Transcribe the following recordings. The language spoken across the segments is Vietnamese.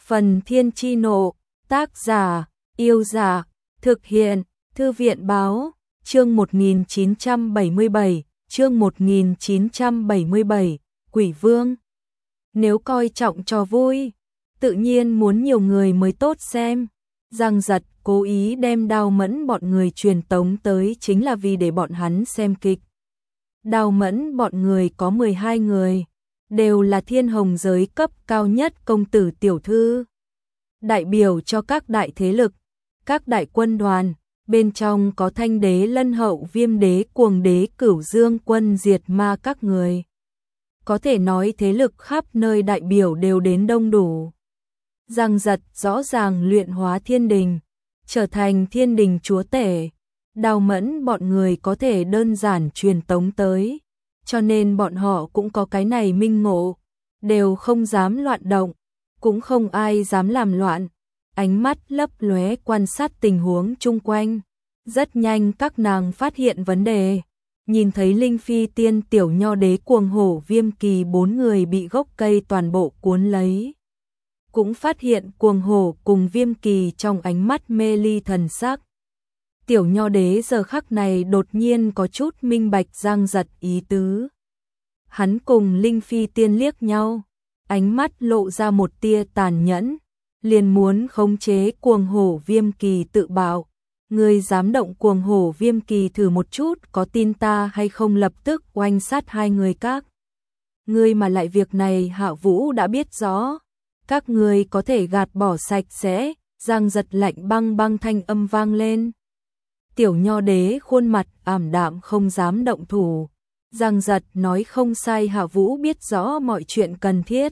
Phần Thiên Chi Nộ, tác giả, Yêu Giả, thực hiện, Thư viện Báo, chương 1977, Quỷ Vương. Nếu coi trọng trò vui, tự nhiên muốn nhiều người mới tốt xem. Giang Giật cố ý đem Đào Mẫn bọn người truyền tống tới chính là vì để bọn hắn xem kịch. Đào Mẫn bọn người có 12 người, đều là thiên hồng giới cấp cao nhất công tử tiểu thư. Đại biểu cho các đại thế lực, các đại quân đoàn, bên trong có Thanh Đế, Lân Hậu, Viêm Đế, Cuồng Đế, Cửu Dương quân diệt ma các người. Có thể nói thế lực khắp nơi đại biểu đều đến đông đủ. Giang Giật rõ ràng luyện hóa thiên đình, trở thành thiên đình chúa tể. Đào Mẫn bọn người có thể đơn giản truyền tống tới, cho nên bọn họ cũng có cái này minh ngộ, đều không dám loạn động, cũng không ai dám làm loạn, ánh mắt lấp lóe quan sát tình huống chung quanh. Rất nhanh các nàng phát hiện vấn đề, nhìn thấy Linh Phi Tiên, Tiểu Nho Đế, Cuồng Hổ, Viêm Kỳ 4 người bị gốc cây toàn bộ cuốn lấy. Cũng phát hiện Cuồng Hổ cùng Viêm Kỳ trong ánh mắt mê ly thần sắc. Tiểu Nho Đế giờ khắc này đột nhiên có chút minh bạch Giang Giật ý tứ. Hắn cùng Linh Phi Tiên liếc nhau, ánh mắt lộ ra một tia tàn nhẫn, liền muốn khống chế Cuồng Hổ, Viêm Kỳ tự bạo. Ngươi dám động Cuồng Hổ, Viêm Kỳ thử một chút, có tin ta hay không lập tức oanh sát hai người các ngươi, mà lại việc này Hạ Vũ đã biết rõ, các ngươi có thể gạt bỏ sạch sẽ. Giang Giật lạnh băng băng thanh âm vang lên. Tiểu Nho Đế khuôn mặt ảm đạm không dám động thủ. Giang Giật nói không sai, Hạ Vũ biết rõ mọi chuyện cần thiết.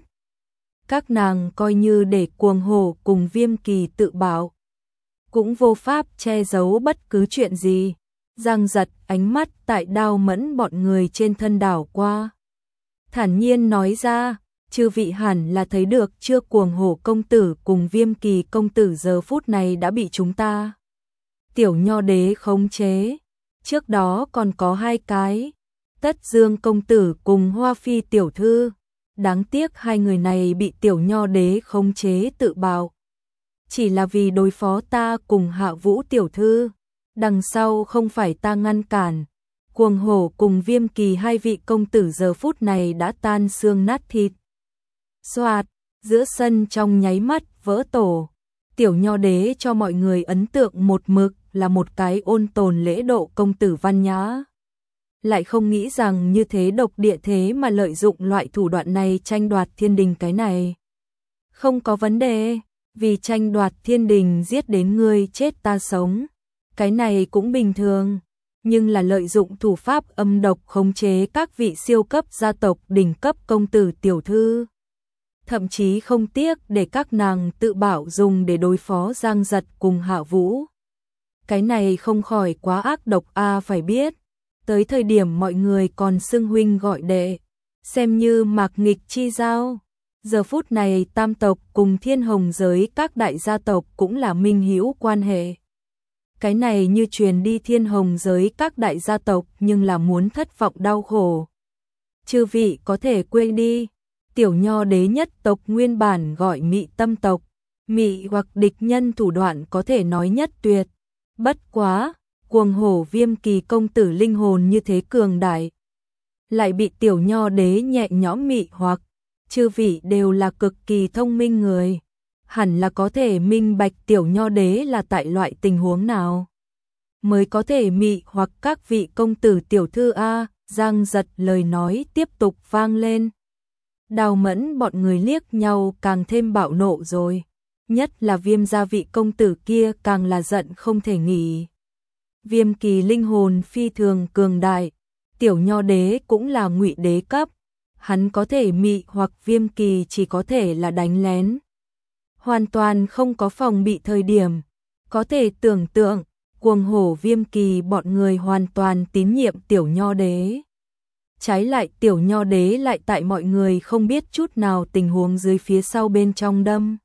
Các nàng coi như để Cuồng Hổ cùng Viêm Kỳ tự bảo, cũng vô pháp che giấu bất cứ chuyện gì. Giang Giật ánh mắt tại Đào Mẫn bọn người trên thân đảo qua, thản nhiên nói ra, chư vị hẳn là thấy được chưa, Cuồng Hổ công tử cùng Viêm Kỳ công tử giờ phút này đã bị chúng ta Tiểu Nho Đế khống chế. Trước đó còn có hai cái, Tất Dương công tử cùng Hoa Phi tiểu thư. Đáng tiếc hai người này bị Tiểu Nho Đế khống chế tự bạo, chỉ là vì đối phó ta cùng Hạ Vũ tiểu thư. Đằng sau không phải ta ngăn cản. Cuồng Hổ cùng Viêm Kỳ hai vị công tử giờ phút này đã tan xương nát thịt. Soạt, giữa sân trong nháy mắt vỡ tổ. Tiểu Nho Đế cho mọi người ấn tượng một mực là một cái ôn tồn lễ độ công tử văn nhã. Lại không nghĩ rằng như thế độc địa thế mà lợi dụng loại thủ đoạn này tranh đoạt thiên đình. Cái này không có vấn đề, vì tranh đoạt thiên đình giết đến ngươi chết ta sống, cái này cũng bình thường. Nhưng là lợi dụng thủ pháp âm độc khống chế các vị siêu cấp gia tộc đỉnh cấp công tử tiểu thư, thậm chí không tiếc để các nàng tự bảo dùng để đối phó Giang Giật cùng Hạ Vũ. Cái này không khỏi quá ác độc a, phải biết, tới thời điểm mọi người còn xưng huynh gọi đệ, xem như mạc nghịch chi giao. Giờ phút này tam tộc cùng thiên hồng giới các đại gia tộc cũng là minh hữu quan hệ. Cái này như truyền đi thiên hồng giới các đại gia tộc nhưng là muốn thất vọng đau khổ. Chư vị có thể quên đi, Tiểu Nho Đế nhất tộc nguyên bản gọi Mị Tâm tộc, mị hoặc địch nhân thủ đoạn có thể nói nhất tuyệt. Bất quá, Cuồng Hổ Viêm Kỳ công tử linh hồn như thế cường đại, lại bị Tiểu Nho Đế nhẹ nhõm mị hoặc. Chư vị đều là cực kỳ thông minh người, hẳn là có thể minh bạch Tiểu Nho Đế là tại loại tình huống nào mới có thể mị hoặc các vị công tử tiểu thư a. Giang Giật lời nói tiếp tục vang lên. Đào Mẫn bọn người liếc nhau càng thêm bạo nộ rồi, nhất là Viêm gia vị công tử kia càng là giận không thể nghỉ. Viêm Kỳ linh hồn phi thường cường đại, Tiểu Nho Đế cũng là ngụy đế cấp, hắn có thể mị hoặc Viêm Kỳ chỉ có thể là đánh lén, hoàn toàn không có phòng bị thời điểm. Có thể tưởng tượng, Cuồng Hổ Viêm Kỳ bọn người hoàn toàn tín nhiệm Tiểu Nho Đế. Trái lại Tiểu Nho Đế lại tại mọi người không biết chút nào tình huống dưới phía sau bên trong đâm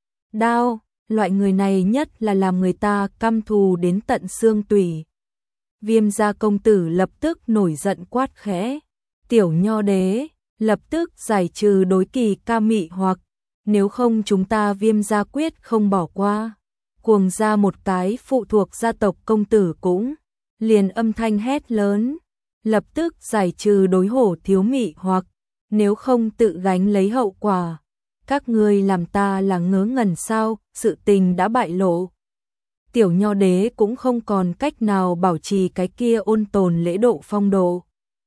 đao. Loại người này nhất là làm người ta căm thù đến tận xương tủy. Viêm gia công tử lập tức nổi giận quát khẽ. Tiểu Nho Đế lập tức giải trừ đối kỳ ca mị hoặc, nếu không chúng ta Viêm gia quyết không bỏ qua. Cuồng gia một cái phụ thuộc gia tộc công tử cũng liền âm thanh hét lớn, lập tức giải trừ đối hổ thiếu mị hoặc nếu không tự gánh lấy hậu quả. Các ngươi làm ta là ngớ ngẩn sao, sự tình đã bại lộ. Tiểu Nho đế cũng không còn cách nào bảo trì cái kia ôn tồn lễ độ phong độ.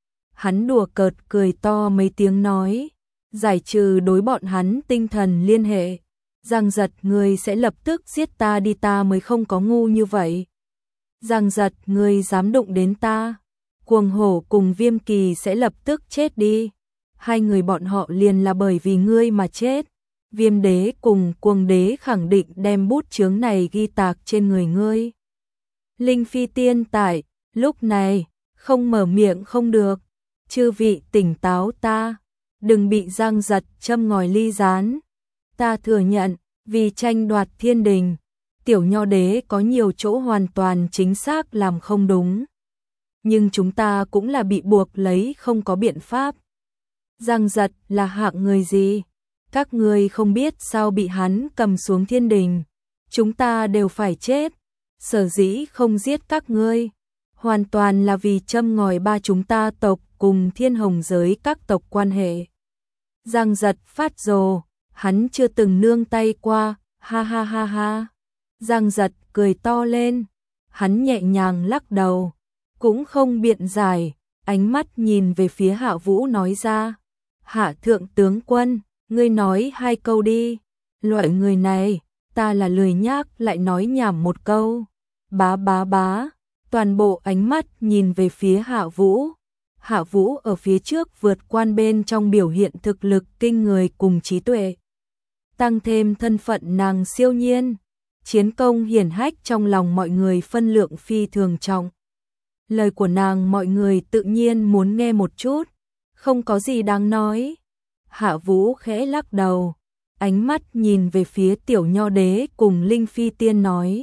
Hắn đùa cợt cười to mấy tiếng nói, giải trừ đối bọn hắn tinh thần liên hệ. Giang Giật, ngươi sẽ lập tức giết ta đi, ta mới không có ngu như vậy. Giang Giật, ngươi dám đụng đến ta, Cuồng hổ cùng Viêm Kỳ sẽ lập tức chết đi. Hai người bọn họ liền là bởi vì ngươi mà chết. Viêm đế cùng Cuồng đế khẳng định đem bút chướng này ghi tạc trên người ngươi. Linh Phi Tiên tại lúc này không mở miệng không được. Chư vị tỉnh táo ta, đừng bị Giang Giật châm ngòi ly gián. Ta thừa nhận, vì tranh đoạt thiên đình, Tiểu Nho đế có nhiều chỗ hoàn toàn chính xác làm không đúng. Nhưng chúng ta cũng là bị buộc lấy, không có biện pháp. Giang Giật là hạng người gì? Các ngươi không biết sao bị hắn cầm xuống thiên đình. Chúng ta đều phải chết. Sở dĩ không giết các ngươi, hoàn toàn là vì châm ngòi ba chúng ta tộc cùng Thiên Hồng giới các tộc quan hệ. Giang Giật phát rồ, hắn chưa từng nương tay qua, ha ha ha ha. Giang Giật cười to lên, hắn nhẹ nhàng lắc đầu, cũng không biện giải, ánh mắt nhìn về phía Hạ Vũ nói ra, Hạ thượng tướng quân, ngươi nói hai câu đi, loại người này, ta là lười nhác lại nói nhảm một câu, bá bá bá, toàn bộ ánh mắt nhìn về phía Hạ Vũ. Hạ Vũ ở phía trước vượt quan bên trong biểu hiện thực lực kinh người cùng trí tuệ. Tăng thêm thân phận nàng siêu nhiên, chiến công hiển hách trong lòng mọi người phân lượng phi thường trọng. Lời của nàng mọi người tự nhiên muốn nghe một chút, không có gì đáng nói. Hạ Vũ khẽ lắc đầu, ánh mắt nhìn về phía Tiểu Nho đế cùng Linh Phi Tiên nói.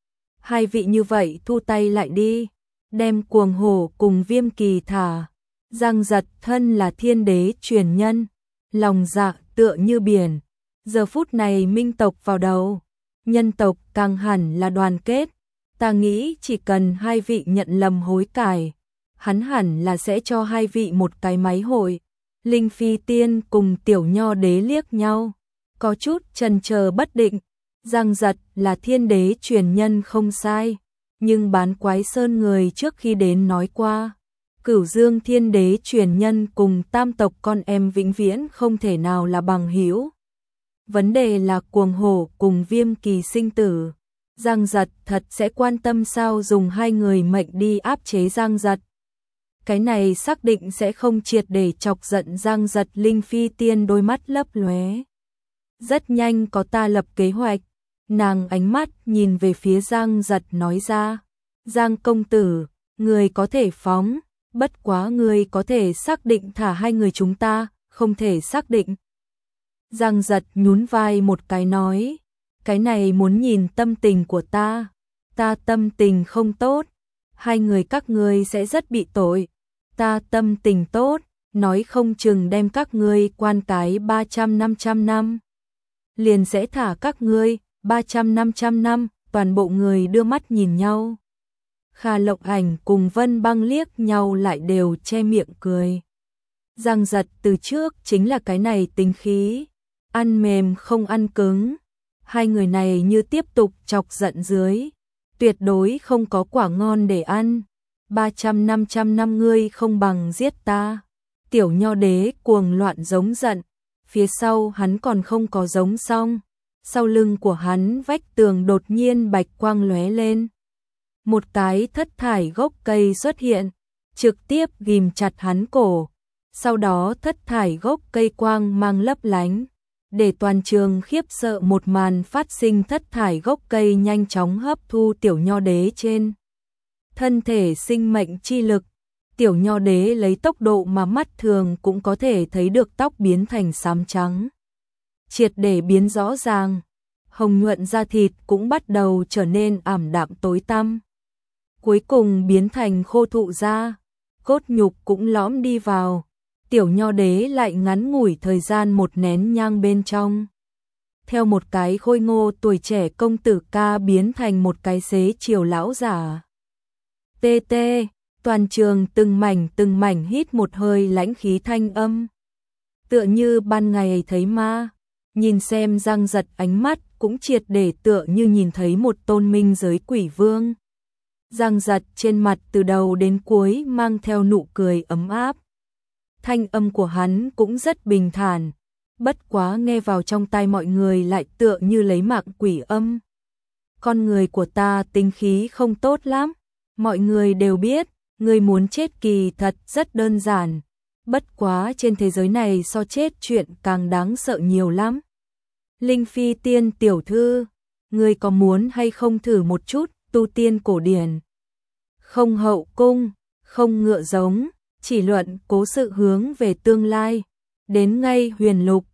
Hai vị như vậy thu tay lại đi, đem Cuồng hổ cùng Viêm Kỳ thả. Giang Giật thân là thiên đế truyền nhân, lòng dạ tựa như biển. Giờ phút này minh tộc vào đầu, nhân tộc càng hẳn là đoàn kết. Ta nghĩ chỉ cần hai vị nhận lầm hối cải, hắn hẳn là sẽ cho hai vị một cái máy hội. Linh Phi Tiên cùng Tiểu Nho đế liếc nhau, có chút chần chờ bất định. Giang Giật là thiên đế truyền nhân không sai, nhưng Bán Quái Sơn người trước khi đến nói qua, Cửu Dương thiên đế truyền nhân cùng tam tộc con em vĩnh viễn không thể nào là bằng hữu. Vấn đề là Cuồng hổ cùng Viêm Kỳ sinh tử. Giang Giật thật sẽ quan tâm sao dùng hai người mệnh đi áp chế Giang Giật. Cái này xác định sẽ không triệt để chọc giận Giang Giật. Linh Phi Tiên đôi mắt lấp lóe. Rất nhanh có ta lập kế hoạch. Nàng ánh mắt nhìn về phía Giang Giật nói ra. Giang công tử, người có thể phóng, bất quá người có thể xác định thả hai người chúng ta, không thể xác định. Giang Giật nhún vai một cái nói. Cái này muốn nhìn tâm tình của ta. Ta tâm tình không tốt, hai người các ngươi sẽ rất bị tội. Ta tâm tình tốt, nói không chừng đem các ngươi quan cái 300-500 năm. Liền sẽ thả các ngươi 300-500 năm. Toàn bộ người đưa mắt nhìn nhau. Kha Lộng Ảnh cùng Vân Băng liếc nhau lại đều che miệng cười. Giang Giật từ trước chính là cái này tính khí, ăn mềm không ăn cứng. Hai người này như tiếp tục chọc giận dưới, tuyệt đối không có quả ngon để ăn. 300-500 năm ngươi không bằng giết ta. Tiểu Nho đế cuồng loạn giống giận, phía sau hắn còn không có giống xong. Sau lưng của hắn vách tường đột nhiên bạch quang lóe lên. Một cái thất thải gốc cây xuất hiện, trực tiếp ghim chặt hắn cổ. Sau đó thất thải gốc cây quang mang lấp lánh, để toàn trường khiếp sợ một màn phát sinh. Thất thải gốc cây nhanh chóng hấp thu Tiểu Nho đế trên thân thể sinh mệnh chi lực. Tiểu Nho đế lấy tốc độ mà mắt thường cũng có thể thấy được tóc biến thành xám trắng, triệt để biến rõ ràng. Hồng nhuận da thịt cũng bắt đầu trở nên ảm đạm tối tăm, cuối cùng biến thành khô thụ da, cốt nhục cũng lõm đi vào. Tiểu Nho đế lại ngắn ngủi thời gian một nén nhang bên trong theo một cái khôi ngô tuổi trẻ công tử ca biến thành một cái xế chiều lão giả. Tê tê, toàn trường từng mảnh hít một hơi lãnh khí thanh âm. Tựa như ban ngày thấy ma, nhìn xem Giang Giật ánh mắt cũng triệt để tựa như nhìn thấy một tôn minh giới quỷ vương. Giang Giật trên mặt từ đầu đến cuối mang theo nụ cười ấm áp. Thanh âm của hắn cũng rất bình thản, bất quá nghe vào trong tai mọi người lại tựa như lấy mạng quỷ âm. Con người của ta tính khí không tốt lắm, mọi người đều biết, người muốn chết kỳ thật rất đơn giản, bất quá trên thế giới này so chết chuyện càng đáng sợ nhiều lắm. Linh Phi Tiên tiểu thư, người có muốn hay không thử một chút tu tiên cổ điển? Không hậu cung, không ngựa giống, chỉ luận cố sự hướng về tương lai, đến ngay huyền lục,